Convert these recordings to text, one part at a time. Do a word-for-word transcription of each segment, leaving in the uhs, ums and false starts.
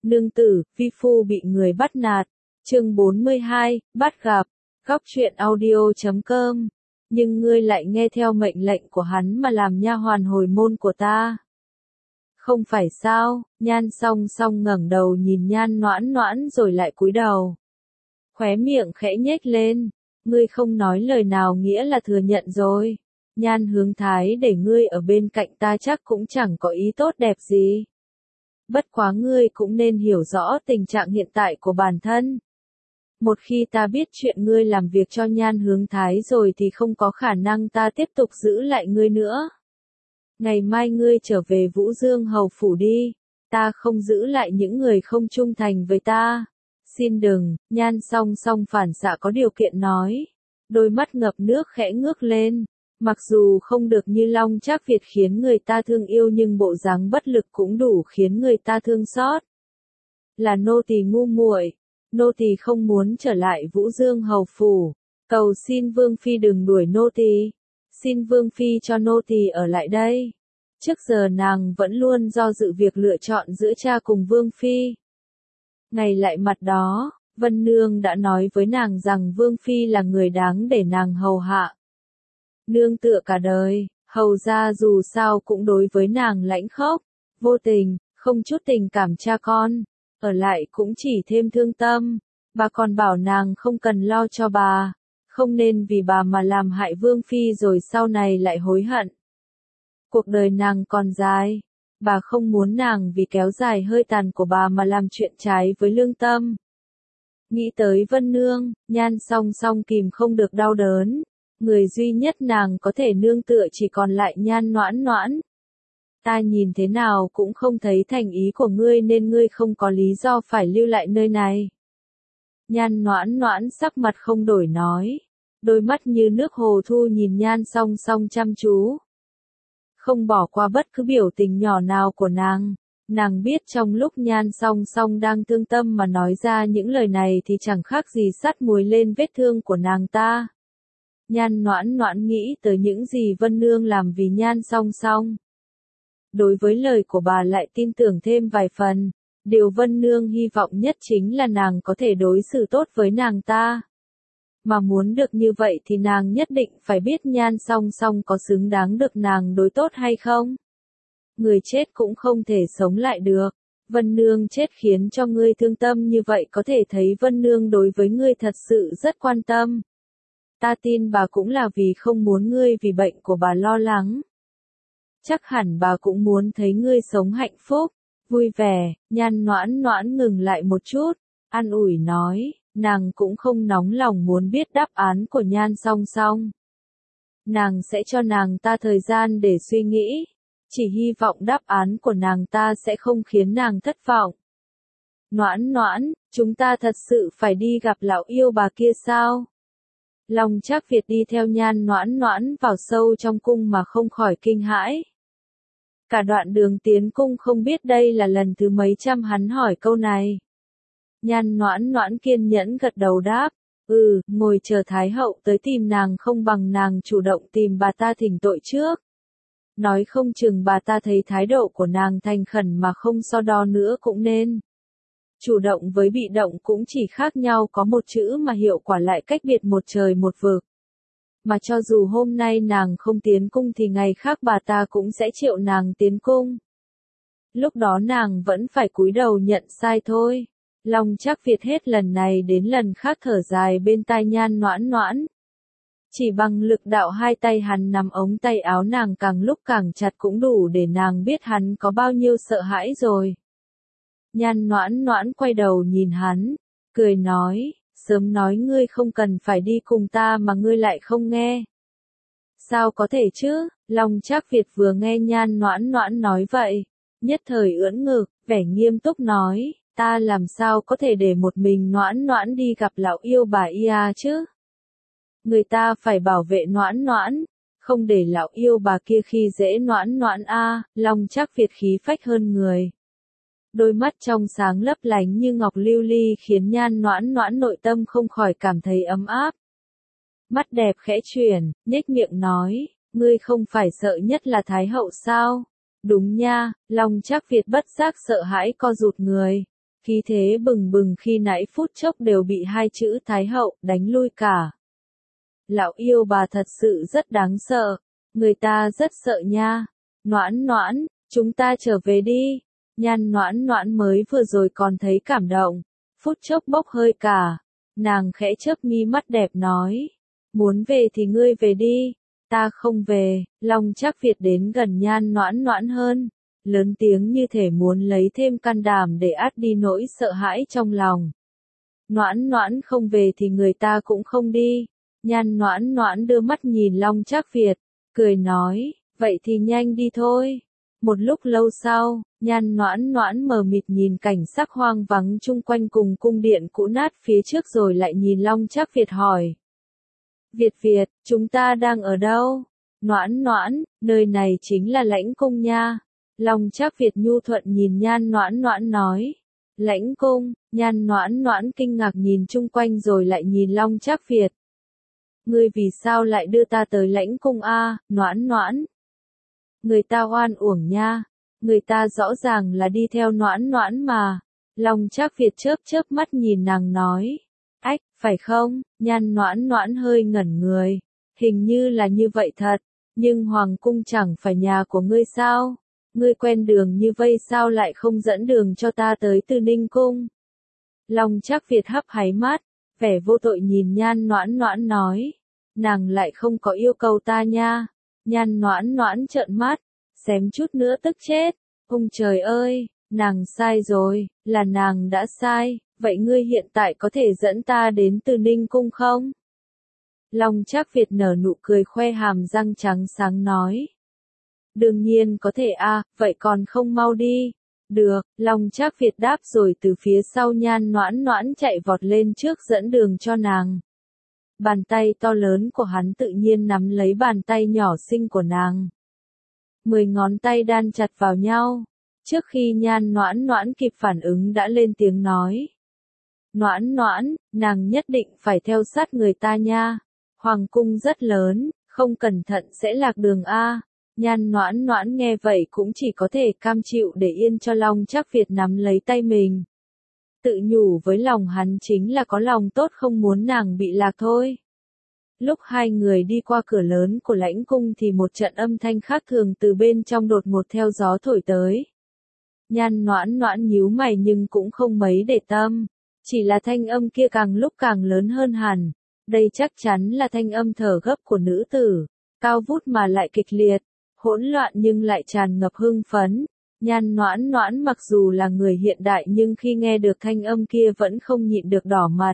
Nương tử, vi phu bị người bắt nạt. Chương bốn mươi hai, bắt gặp. Góc truyện audio chấm com. Nhưng ngươi lại nghe theo mệnh lệnh của hắn mà làm nha hoàn hồi môn của ta. Không phải sao? Nhan Song Song ngẩng đầu nhìn Nhan Noãn Noãn rồi lại cúi đầu. Khóe miệng khẽ nhếch lên. Ngươi không nói lời nào nghĩa là thừa nhận rồi. Nhan Hướng Thái để ngươi ở bên cạnh ta chắc cũng chẳng có ý tốt đẹp gì. Bất quá ngươi cũng nên hiểu rõ tình trạng hiện tại của bản thân. Một khi ta biết chuyện ngươi làm việc cho Nhan Hướng Thái rồi thì không có khả năng ta tiếp tục giữ lại ngươi nữa. Ngày mai ngươi trở về Vũ Dương Hầu Phủ đi, ta không giữ lại những người không trung thành với ta. Xin đừng, Nhan Song Song phản xạ có điều kiện nói. Đôi mắt ngập nước khẽ ngước lên. Mặc dù không được như Long Trác Việt khiến người ta thương yêu nhưng bộ dáng bất lực cũng đủ khiến người ta thương xót. Là nô tỳ ngu muội, nô tỳ không muốn trở lại Vũ Dương Hầu Phủ. Cầu xin Vương Phi đừng đuổi nô tỳ. Xin Vương Phi cho nô tỳ ở lại đây. Trước giờ nàng vẫn luôn do dự việc lựa chọn giữa cha cùng Vương Phi. Ngày lại mặt đó, Vân Nương đã nói với nàng rằng Vương Phi là người đáng để nàng hầu hạ. Nương tựa cả đời, hầu ra dù sao cũng đối với nàng lãnh khốc, vô tình, không chút tình cảm cha con, ở lại cũng chỉ thêm thương tâm. Bà còn bảo nàng không cần lo cho bà, không nên vì bà mà làm hại Vương Phi rồi sau này lại hối hận. Cuộc đời nàng còn dài, bà không muốn nàng vì kéo dài hơi tàn của bà mà làm chuyện trái với lương tâm. Nghĩ tới Vân Nương, Nhan Song Song kìm không được đau đớn. Người duy nhất nàng có thể nương tựa chỉ còn lại Nhan Noãn Noãn. Ta nhìn thế nào cũng không thấy thành ý của ngươi nên ngươi không có lý do phải lưu lại nơi này. Nhan Noãn Noãn sắc mặt không đổi nói. Đôi mắt như nước hồ thu nhìn Nhan Song Song chăm chú. Không bỏ qua bất cứ biểu tình nhỏ nào của nàng. Nàng biết trong lúc Nhan Song Song đang thương tâm mà nói ra những lời này thì chẳng khác gì sắt muối lên vết thương của nàng ta. Nhan Noãn Noãn nghĩ tới những gì Vân Nương làm vì Nhan Song Song. Đối với lời của bà lại tin tưởng thêm vài phần. Điều Vân Nương hy vọng nhất chính là nàng có thể đối xử tốt với nàng ta. Mà muốn được như vậy thì nàng nhất định phải biết Nhan Song Song có xứng đáng được nàng đối tốt hay không. Người chết cũng không thể sống lại được. Vân Nương chết khiến cho ngươi thương tâm như vậy có thể thấy Vân Nương đối với ngươi thật sự rất quan tâm. Ta tin bà cũng là vì không muốn ngươi vì bệnh của bà lo lắng. Chắc hẳn bà cũng muốn thấy ngươi sống hạnh phúc, vui vẻ. Nhan Noãn Noãn ngừng lại một chút, an ủi nói, nàng cũng không nóng lòng muốn biết đáp án của Nhan Song Song. Nàng sẽ cho nàng ta thời gian để suy nghĩ, chỉ hy vọng đáp án của nàng ta sẽ không khiến nàng thất vọng. Noãn Noãn, chúng ta thật sự phải đi gặp lão yêu bà kia sao? Long Trác Việt đi theo Nhan Noãn Noãn vào sâu trong cung mà không khỏi kinh hãi. Cả đoạn đường tiến cung không biết đây là lần thứ mấy trăm hắn hỏi câu này. Nhan Noãn Noãn kiên nhẫn gật đầu đáp, ừ, ngồi chờ Thái hậu tới tìm nàng không bằng nàng chủ động tìm bà ta thỉnh tội trước. Nói không chừng bà ta thấy thái độ của nàng thành khẩn mà không so đo nữa cũng nên. Chủ động với bị động cũng chỉ khác nhau có một chữ mà hiệu quả lại cách biệt một trời một vực. Mà cho dù hôm nay nàng không tiến cung thì ngày khác bà ta cũng sẽ triệu nàng tiến cung. Lúc đó nàng vẫn phải cúi đầu nhận sai thôi. Long Trác Việt hết lần này đến lần khác thở dài bên tai Nhan Noãn Noãn. Chỉ bằng lực đạo hai tay hắn nắm ống tay áo nàng càng lúc càng chặt cũng đủ để nàng biết hắn có bao nhiêu sợ hãi rồi. Nhan Noãn Noãn quay đầu nhìn hắn, cười nói, sớm nói ngươi không cần phải đi cùng ta mà ngươi lại không nghe. Sao có thể chứ? Long Trác Việt vừa nghe Nhan Noãn Noãn nói vậy, nhất thời ưỡn ngực, vẻ nghiêm túc nói, ta làm sao có thể để một mình Noãn Noãn đi gặp lão yêu bà ia chứ? Người ta phải bảo vệ Noãn Noãn, không để lão yêu bà kia khi dễ Noãn Noãn a. Long Trác Việt khí phách hơn người. Đôi mắt trong sáng lấp lánh như ngọc lưu ly khiến Nhan Noãn Noãn nội tâm không khỏi cảm thấy ấm áp. Mắt đẹp khẽ chuyển, nhếch miệng nói, ngươi không phải sợ nhất là Thái hậu sao? Đúng nha, Long Trác Việt bất giác sợ hãi co rụt người. Khí thế bừng bừng khi nãy phút chốc đều bị hai chữ Thái hậu đánh lui cả. Lão yêu bà thật sự rất đáng sợ, người ta rất sợ nha. Noãn noãn, chúng ta trở về đi. Nhan noãn noãn mới vừa rồi còn thấy cảm động, phút chốc bốc hơi cả. Nàng khẽ chớp mi mắt đẹp nói, muốn về thì ngươi về đi, ta không về. Long Trác Việt đến gần Nhan noãn noãn hơn, lớn tiếng như thể muốn lấy thêm can đảm để át đi nỗi sợ hãi trong lòng. Noãn noãn không về thì người ta cũng không đi. Nhan noãn noãn đưa mắt nhìn Long Trác Việt, cười nói, vậy thì nhanh đi thôi. Một lúc lâu sau, Nhan noãn noãn mờ mịt nhìn cảnh sắc hoang vắng chung quanh cùng cung điện cũ nát phía trước rồi lại nhìn Long Trác Việt hỏi. Việt Việt, chúng ta đang ở đâu? Noãn noãn, nơi này chính là lãnh cung nha. Long Trác Việt nhu thuận nhìn Nhan noãn noãn nói. Lãnh cung. Nhan noãn noãn kinh ngạc nhìn chung quanh rồi lại nhìn Long Trác Việt. Ngươi vì sao lại đưa ta tới lãnh cung a? Noãn noãn. Người ta oan uổng nha, người ta rõ ràng là đi theo noãn noãn mà. Long Trác Việt chớp chớp mắt nhìn nàng nói. Ách, phải không? Nhan noãn noãn hơi ngẩn người. Hình như là như vậy thật, nhưng hoàng cung chẳng phải nhà của ngươi sao? Ngươi quen đường như vây sao lại không dẫn đường cho ta tới Từ Ninh cung? Long Trác Việt hấp háy mắt, vẻ vô tội nhìn Nhan noãn noãn nói. Nàng lại không có yêu cầu ta nha. Nhan noãn noãn trợn mắt, xém chút nữa tức chết. Ông trời ơi, nàng sai rồi, là nàng đã sai, vậy ngươi hiện tại có thể dẫn ta đến Từ Ninh cung không? Long Trác Việt nở nụ cười khoe hàm răng trắng sáng nói. Đương nhiên có thể a, à, vậy còn không mau đi. Được, Long Trác Việt đáp rồi từ phía sau Nhan noãn noãn chạy vọt lên trước dẫn đường cho nàng. Bàn tay to lớn của hắn tự nhiên nắm lấy bàn tay nhỏ xinh của nàng. Mười ngón tay đan chặt vào nhau. Trước khi Nhan noãn noãn kịp phản ứng đã lên tiếng nói. Noãn noãn, nàng nhất định phải theo sát người ta nha. Hoàng cung rất lớn, không cẩn thận sẽ lạc đường a. Nhan noãn noãn nghe vậy cũng chỉ có thể cam chịu để yên cho Long Trác Việt nắm lấy tay mình. Tự nhủ với lòng hắn chính là có lòng tốt không muốn nàng bị lạc thôi. Lúc hai người đi qua cửa lớn của lãnh cung thì một trận âm thanh khác thường từ bên trong đột ngột theo gió thổi tới. Nhan noãn noãn nhíu mày nhưng cũng không mấy để tâm. Chỉ là thanh âm kia càng lúc càng lớn hơn hẳn. Đây chắc chắn là thanh âm thở gấp của nữ tử. Cao vút mà lại kịch liệt. Hỗn loạn nhưng lại tràn ngập hưng phấn. Nhan noãn noãn mặc dù là người hiện đại nhưng khi nghe được thanh âm kia vẫn không nhịn được đỏ mặt.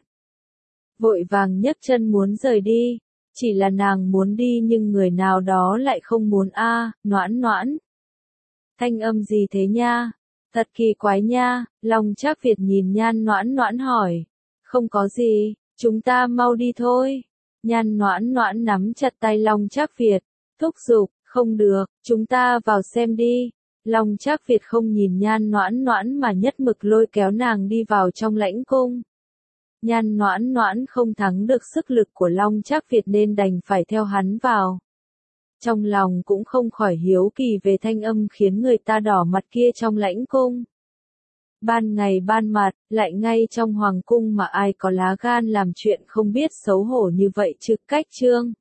Vội vàng nhấc chân muốn rời đi. Chỉ là nàng muốn đi nhưng người nào đó lại không muốn a. À, noãn noãn. Thanh âm gì thế nha? Thật kỳ quái nha. Long Trác Việt nhìn Nhan noãn noãn hỏi. Không có gì, chúng ta mau đi thôi. Nhan noãn noãn nắm chặt tay Long Trác Việt. Thúc giục, không được, chúng ta vào xem đi. Long Trác Việt không nhìn Nhan noãn noãn mà nhất mực lôi kéo nàng đi vào trong lãnh cung. Nhan noãn noãn không thắng được sức lực của Long Trác Việt nên đành phải theo hắn vào. Trong lòng cũng không khỏi hiếu kỳ về thanh âm khiến người ta đỏ mặt kia trong lãnh cung. Ban ngày ban mặt, lại ngay trong hoàng cung mà ai có lá gan làm chuyện không biết xấu hổ như vậy chứ cách trương.